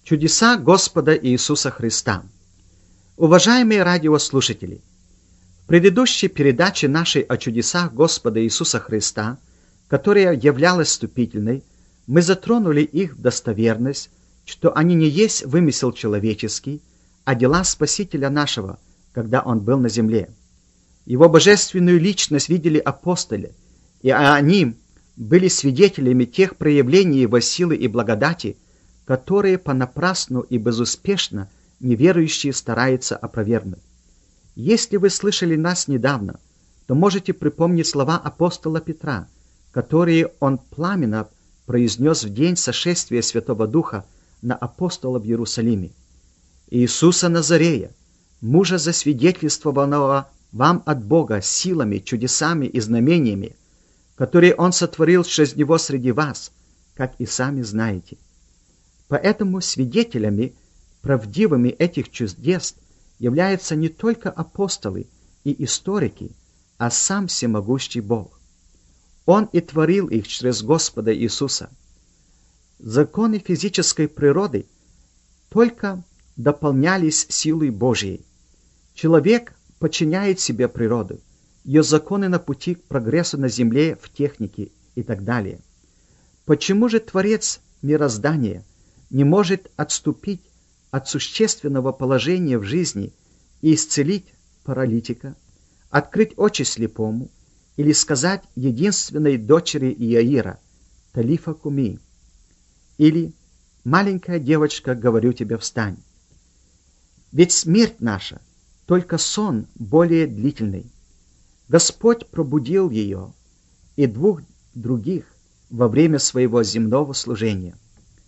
Чудеса Господа Иисуса Христа. Уважаемые радиослушатели, в предыдущей передаче нашей о чудесах Господа Иисуса Христа, которая являлась вступительной, мы затронули их достоверность, что они не есть вымысел человеческий, а дела Спасителя нашего, когда Он был на земле. Его божественную личность видели апостолы, и они были свидетелями тех проявлений Его силы и благодати, которые понапрасну и безуспешно неверующие стараются опровергнуть. Если вы слышали нас недавно, то можете припомнить слова апостола Петра, которые он пламенно произнес в день сошествия Святого Духа на апостола в Иерусалиме. «Иисуса Назарея, мужа засвидетельствованного вам от Бога силами, чудесами и знамениями, которые Он сотворил через Него среди вас, как и сами знаете». Поэтому свидетелями правдивыми этих чудес являются не только апостолы и историки, а сам всемогущий Бог. Он и творил их через Господа Иисуса. Законы физической природы только дополнялись силой Божьей. Человек подчиняет себе природу, ее законы на пути к прогрессу на земле, в технике и так далее. Почему же Творец мироздания не может отступить от существенного положения в жизни и исцелить паралитика, открыть очи слепому или сказать единственной дочери Иаира «Талифа куми» или «Маленькая девочка, говорю тебе, встань». Ведь смерть наша — только сон более длительный. Господь пробудил ее и двух других во время своего земного служения.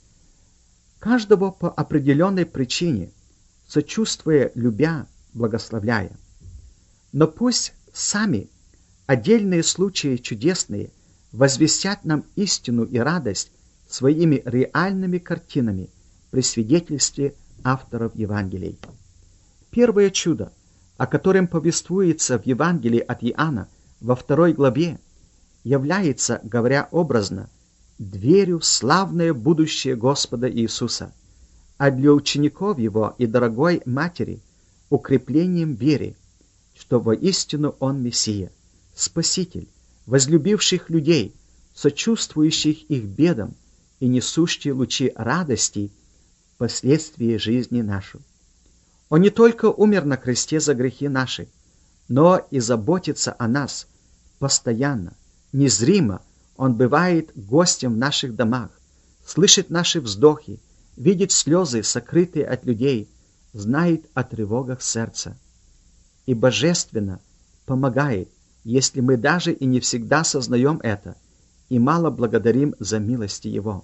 Каждого по определенной причине, сочувствуя, любя, благословляя. Но пусть сами отдельные случаи чудесные возвестят нам истину и радость своими реальными картинами при свидетельстве авторов Евангелий. Первое чудо, о котором повествуется в Евангелии от Иоанна во 2 главе, является, говоря образно, дверью в славное будущее Господа Иисуса, а для учеников Его и дорогой Матери укреплением веры, что воистину Он Мессия, Спаситель, возлюбивших людей, сочувствующих их бедам и несущий лучи радости впоследствии жизни нашу. Он не только умер на кресте за грехи наши, но и заботится о нас постоянно, незримо. Он бывает гостем в наших домах, слышит наши вздохи, видит слезы, сокрытые от людей, знает о тревогах сердца. И божественно помогает, если мы даже и не всегда сознаем это, и мало благодарим за милости Его.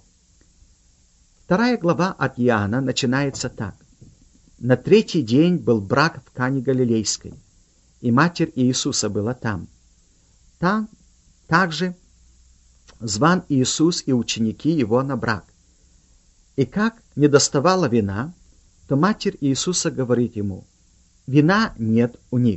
2 глава от Иоанна начинается так. На 3-й день был брак в Кане Галилейской, и Матерь Иисуса была там. Там также зван Иисус и ученики Его на брак. И как не доставало вина, то Матерь Иисуса говорит Ему: «Вина нет у них».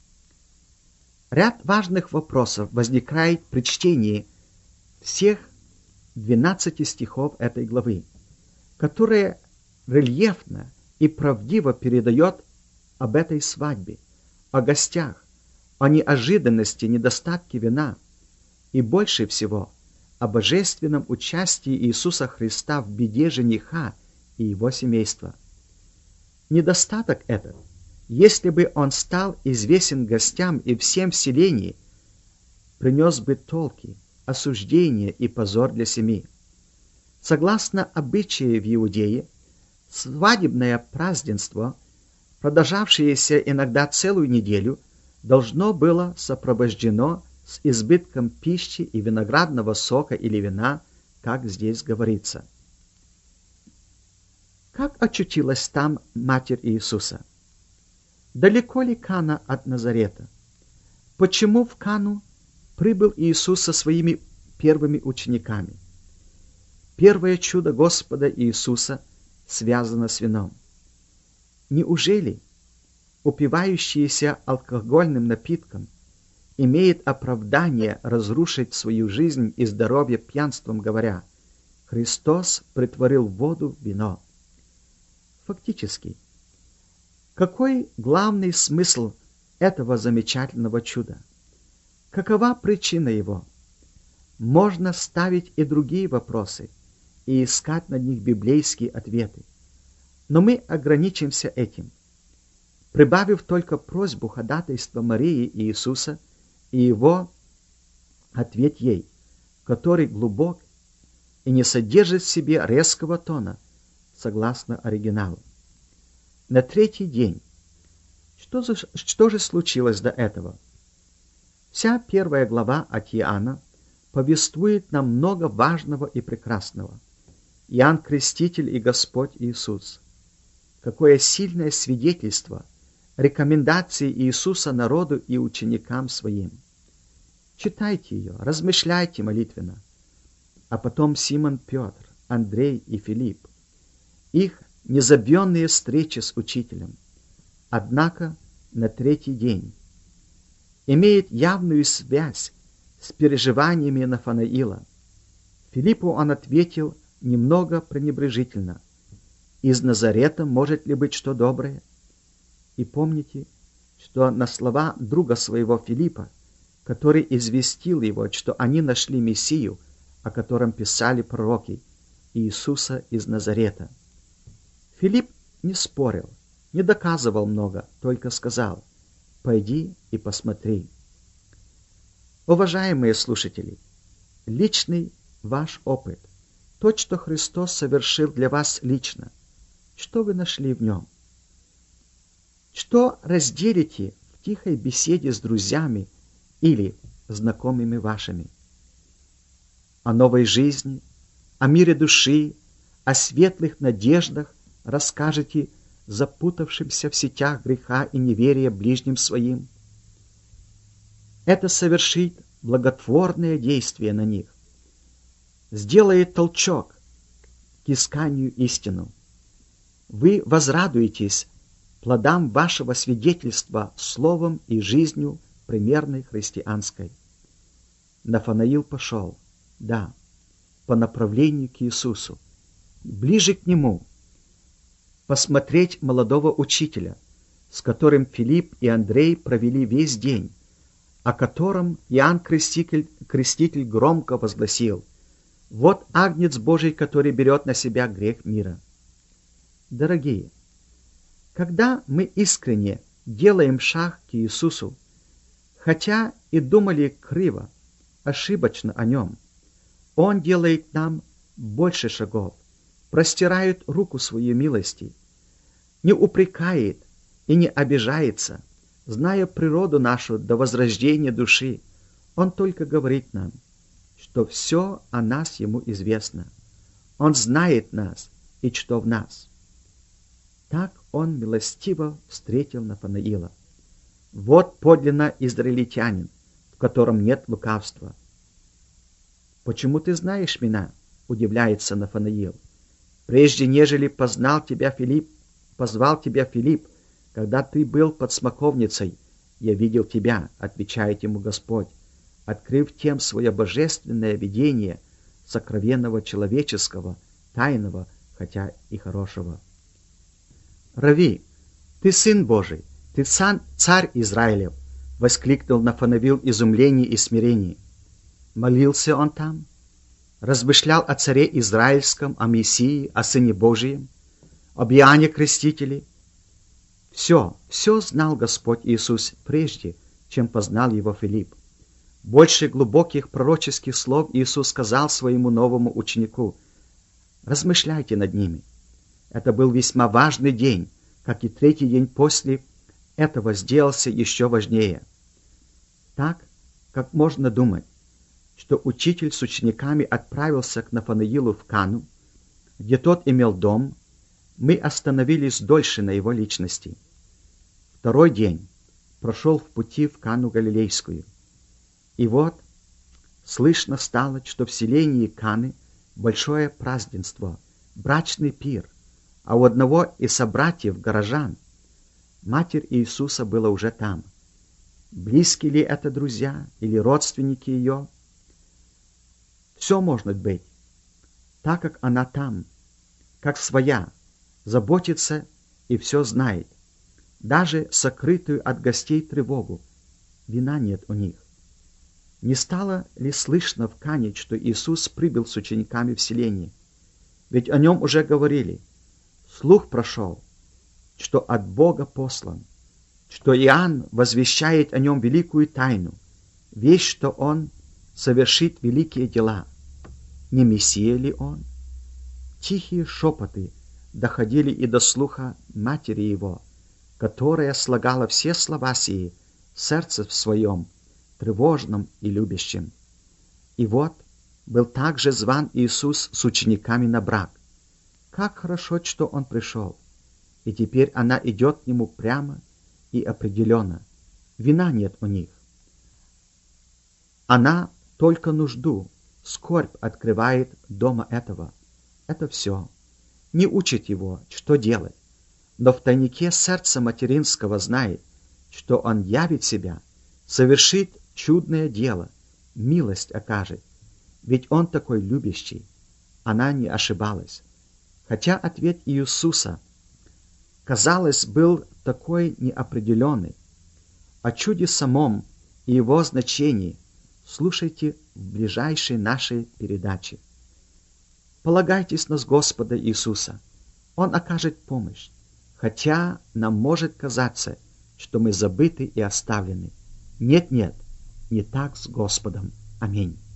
Ряд важных вопросов возникает при чтении всех 12 стихов этой главы, которые рельефно и правдиво передает об этой свадьбе, о гостях, о неожиданности недостатке вина и больше всего о божественном участии Иисуса Христа в беде жениха и его семейства. Недостаток этот, если бы он стал известен гостям и всем в селении, принес бы толки, осуждение и позор для семьи. Согласно обычаю в Иудее, свадебное празднество, продолжавшееся иногда целую неделю, должно было сопровождено с избытком пищи и виноградного сока или вина, как здесь говорится. Как очутилась там Матерь Иисуса? Далеко ли Кана от Назарета? Почему в Кану прибыл Иисус со своими первыми учениками? Первое чудо Господа Иисуса связано с вином. Неужели упивающийся алкогольным напитком имеет оправдание разрушить свою жизнь и здоровье пьянством, говоря: «Христос претворил воду в вино»? Фактически, какой главный смысл этого замечательного чуда? Какова причина его? Можно ставить и другие вопросы и искать на них библейские ответы. Но мы ограничимся этим, прибавив только просьбу ходатайства Марии и Иисуса и его ответ ей, который глубок и не содержит в себе резкого тона, согласно оригиналу. На третий день. Что же случилось до этого? Вся первая глава от Иоанна повествует нам много важного и прекрасного. Иоанн Креститель и Господь Иисус. Какое сильное свидетельство, рекомендации Иисуса народу и ученикам своим. Читайте ее, размышляйте молитвенно. А потом Симон Петр, Андрей и Филипп. Их незабвенные встречи с Учителем. Однако на третий день имеет явную связь с переживаниями Нафанаила. Филиппу он ответил немного пренебрежительно. Из Назарета может ли быть что доброе? И помните, что на слова друга своего Филиппа, который известил его, что они нашли Мессию, о котором писали пророки, Иисуса из Назарета. Филипп не спорил, не доказывал много, только сказал: «Пойди и посмотри». Уважаемые слушатели, личный ваш опыт, то, что Христос совершил для вас лично, что вы нашли в нем? Что разделите в тихой беседе с друзьями или знакомыми вашими? О новой жизни, о мире души, о светлых надеждах расскажете запутавшимся в сетях греха и неверия ближним своим. Это совершит благотворное действие на них, сделает толчок к исканию истину. Вы возрадуетесь плодам вашего свидетельства словом и жизнью примерной христианской. Нафанаил пошел, да, по направлению к Иисусу, ближе к Нему, посмотреть молодого учителя, с которым Филипп и Андрей провели весь день, о котором Иоанн Креститель громко возгласил: «Вот Агнец Божий, который берет на себя грех мира». Дорогие, когда мы искренне делаем шаг к Иисусу, хотя и думали криво, ошибочно о Нем, Он делает нам больше шагов, простирает руку своей милости, не упрекает и не обижается, зная природу нашу до возрождения души. Он только говорит нам, что все о нас Ему известно. Он знает нас и что в нас. Так Он милостиво встретил Нафанаила. Вот подлинно израильтянин, в котором нет лукавства. «Почему ты знаешь меня?» — удивляется Нафанаил. «Прежде нежели позвал тебя Филипп, когда ты был под смоковницей, я видел тебя», — отвечает ему Господь, открыв тем свое божественное видение сокровенного человеческого, тайного, хотя и хорошего. «Рави, ты Сын Божий, ты Царь Израилев!» — воскликнул Нафанаил в изумлении и смирении. Молился он там, размышлял о Царе Израильском, о Мессии, о Сыне Божием, об Иоанне Крестителе. Все знал Господь Иисус прежде, чем познал его Филипп. Больше глубоких пророческих слов Иисус сказал своему новому ученику: «Размышляйте над ними». Это был весьма важный день, как и третий день после этого сделался еще важнее. Так, как можно думать, что учитель с учениками отправился к Нафанаилу в Кану, где тот имел дом, мы остановились дольше на его личности. Второй день прошел в пути в Кану Галилейскую. И вот слышно стало, что в селении Каны большое празднество, брачный пир, а у одного из собратьев горожан Матерь Иисуса была уже там. Близкие ли это друзья или родственники ее? Все может быть, так как она там, как своя, заботится и все знает, даже сокрытую от гостей тревогу. Вины нет у них. Не стало ли слышно в Кане, что Иисус прибыл с учениками в селение? Ведь о нем уже говорили. Слух прошел, что от Бога послан, что Иоанн возвещает о нем великую тайну, весть, что он совершит великие дела. Не Мессия ли он? Тихие шепоты доходили и до слуха матери его, которая слагала все слова сии в сердце в своем, тревожном и любящем. И вот был также зван Иисус с учениками на брак. Как хорошо, что он пришел, и теперь она идет к нему прямо и определенно. Вина нет у них. Она только нужду, скорбь открывает дома этого. Это все. Не учит его, что делать, но в тайнике сердца материнского знает, что он явит себя, совершит чудное дело, милость окажет, ведь он такой любящий. Она не ошибалась. Хотя ответ Иисуса, казалось, был такой неопределенный. О чуде самом и его значении слушайте в ближайшей нашей передаче. Полагайтесь на Господа Иисуса. Он окажет помощь, хотя нам может казаться, что мы забыты и оставлены. Нет, не так с Господом. Аминь.